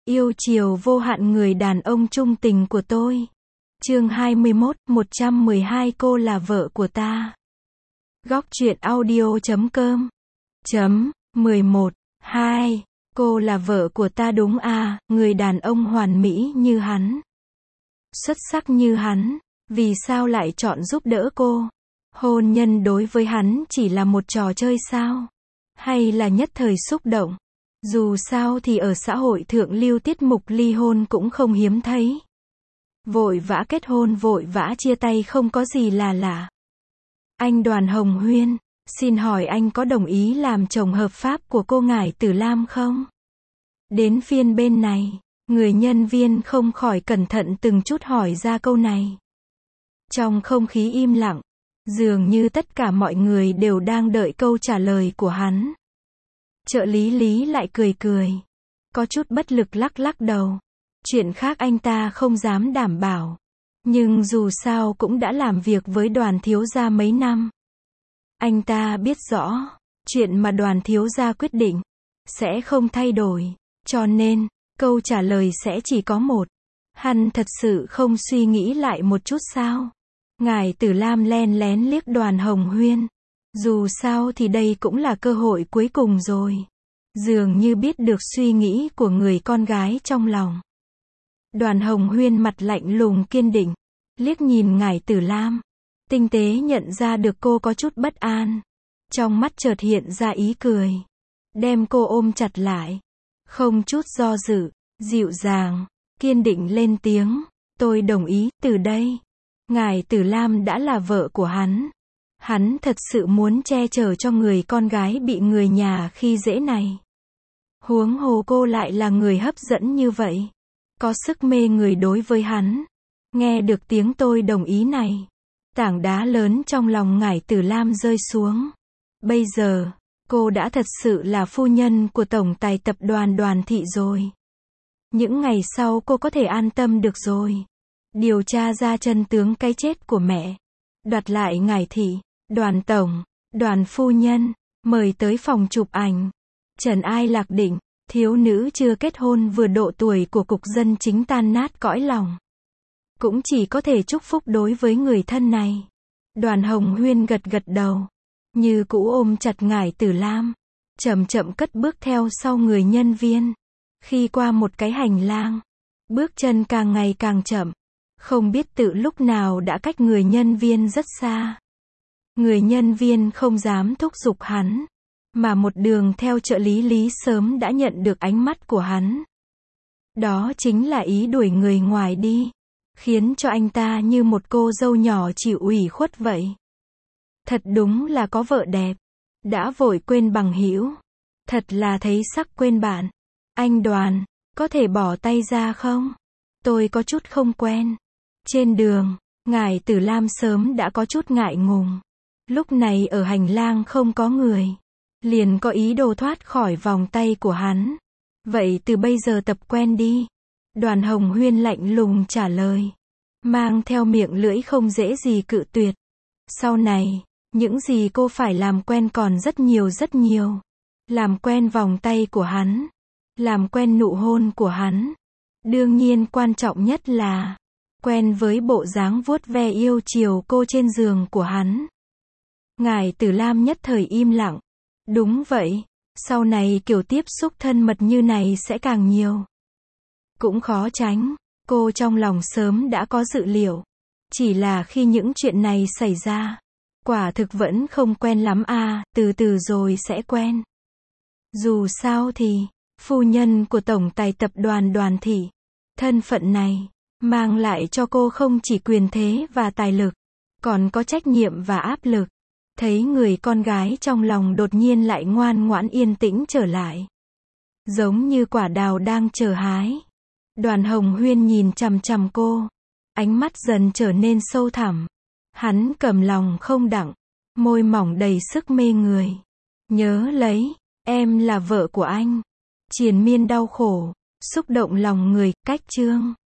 Yêu chiều vô hạn người đàn ông trung tình của tôi. Chương 21, 112 cô là vợ của ta. Góc truyện audio.com 11 2. Cô là vợ của ta đúng à, người đàn ông hoàn mỹ như hắn, xuất sắc như hắn, vì sao lại chọn giúp đỡ cô? Hôn nhân đối với hắn chỉ là một trò chơi sao? Hay là nhất thời xúc động? Dù sao thì ở xã hội thượng lưu tiết mục ly hôn cũng không hiếm thấy. Vội vã kết hôn vội vã chia tay không có gì là lạ. Anh Đoàn Hồng Huyên, xin hỏi anh có đồng ý làm chồng hợp pháp của cô Ngải Tử Lam không? Đến phiên bên này, người nhân viên không khỏi cẩn thận từng chút hỏi ra câu này. Trong không khí im lặng, dường như tất cả mọi người đều đang đợi câu trả lời của hắn. Trợ lý Lý lại cười cười, có chút bất lực lắc lắc đầu. Chuyện khác anh ta không dám đảm bảo, nhưng dù sao cũng đã làm việc với Đoàn thiếu gia mấy năm. Anh ta biết rõ, chuyện mà Đoàn thiếu gia quyết định sẽ không thay đổi, cho nên câu trả lời sẽ chỉ có một. Hắn thật sự không suy nghĩ lại một chút sao? Ngải Tử Lam len lén liếc Đoàn Hồng Huyên. Dù sao thì đây cũng là cơ hội cuối cùng rồi. Dường như biết được suy nghĩ của người con gái trong lòng. Đoàn Hồng Huyên mặt lạnh lùng kiên định, liếc nhìn Ngải Tử Lam, tinh tế nhận ra được cô có chút bất an. Trong mắt chợt hiện ra ý cười, đem cô ôm chặt lại, không chút do dự, dịu dàng, kiên định lên tiếng, tôi đồng ý, từ đây, Ngải Tử Lam đã là vợ của hắn. Hắn thật sự muốn che chở cho người con gái bị người nhà khi dễ này. Huống hồ cô lại là người hấp dẫn như vậy, có sức mê người đối với hắn. Nghe được tiếng tôi đồng ý này, tảng đá lớn trong lòng Ngải Tử Lam rơi xuống. Bây giờ, cô đã thật sự là phu nhân của tổng tài tập đoàn Đoàn thị rồi. Những ngày sau cô có thể an tâm được rồi. Điều tra ra chân tướng cái chết của mẹ, đoạt lại Ngải thị. Đoàn tổng, Đoàn phu nhân, mời tới phòng chụp ảnh. Trần Ai Lạc Định, thiếu nữ chưa kết hôn vừa độ tuổi của cục dân chính tan nát cõi lòng. Cũng chỉ có thể chúc phúc đối với người thân này. Đoàn Hồng Huyên gật gật đầu, như cũ ôm chặt Ngải Tử Lam, chậm chậm cất bước theo sau người nhân viên. Khi qua một cái hành lang, bước chân càng ngày càng chậm, không biết tự lúc nào đã cách người nhân viên rất xa. Người nhân viên không dám thúc giục hắn, mà một đường theo trợ lý Lý sớm đã nhận được ánh mắt của hắn. Đó chính là ý đuổi người ngoài đi, khiến cho anh ta như một cô dâu nhỏ chịu ủy khuất vậy. Thật đúng là có vợ đẹp, đã vội quên bằng hữu, thật là thấy sắc quên bạn. Anh Đoàn, có thể bỏ tay ra không? Tôi có chút không quen. Trên đường, Ngải Tử Lam sớm đã có chút ngại ngùng. Lúc này ở hành lang không có người, liền có ý đồ thoát khỏi vòng tay của hắn. Vậy từ bây giờ tập quen đi. Đoàn Hồng Huyên lạnh lùng trả lời, mang theo miệng lưỡi không dễ gì cự tuyệt. Sau này, những gì cô phải làm quen còn rất nhiều rất nhiều. Làm quen vòng tay của hắn, làm quen nụ hôn của hắn. Đương nhiên quan trọng nhất là quen với bộ dáng vuốt ve yêu chiều cô trên giường của hắn. Ngải Tử Lam nhất thời im lặng. Đúng vậy, sau này kiểu tiếp xúc thân mật như này sẽ càng nhiều. Cũng khó tránh, cô trong lòng sớm đã có dự liệu. Chỉ là khi những chuyện này xảy ra, quả thực vẫn không quen lắm à, từ từ rồi sẽ quen. Dù sao thì, phu nhân của tổng tài tập đoàn Đoàn thị, thân phận này, mang lại cho cô không chỉ quyền thế và tài lực, còn có trách nhiệm và áp lực. Thấy người con gái trong lòng đột nhiên lại ngoan ngoãn yên tĩnh trở lại, giống như quả đào đang chờ hái. Đoàn Hồng Huyên nhìn chằm chằm cô, ánh mắt dần trở nên sâu thẳm. Hắn cầm lòng không đặng, môi mỏng đầy sức mê người. Nhớ lấy, em là vợ của anh. Triền miên đau khổ, xúc động lòng người, cách chương.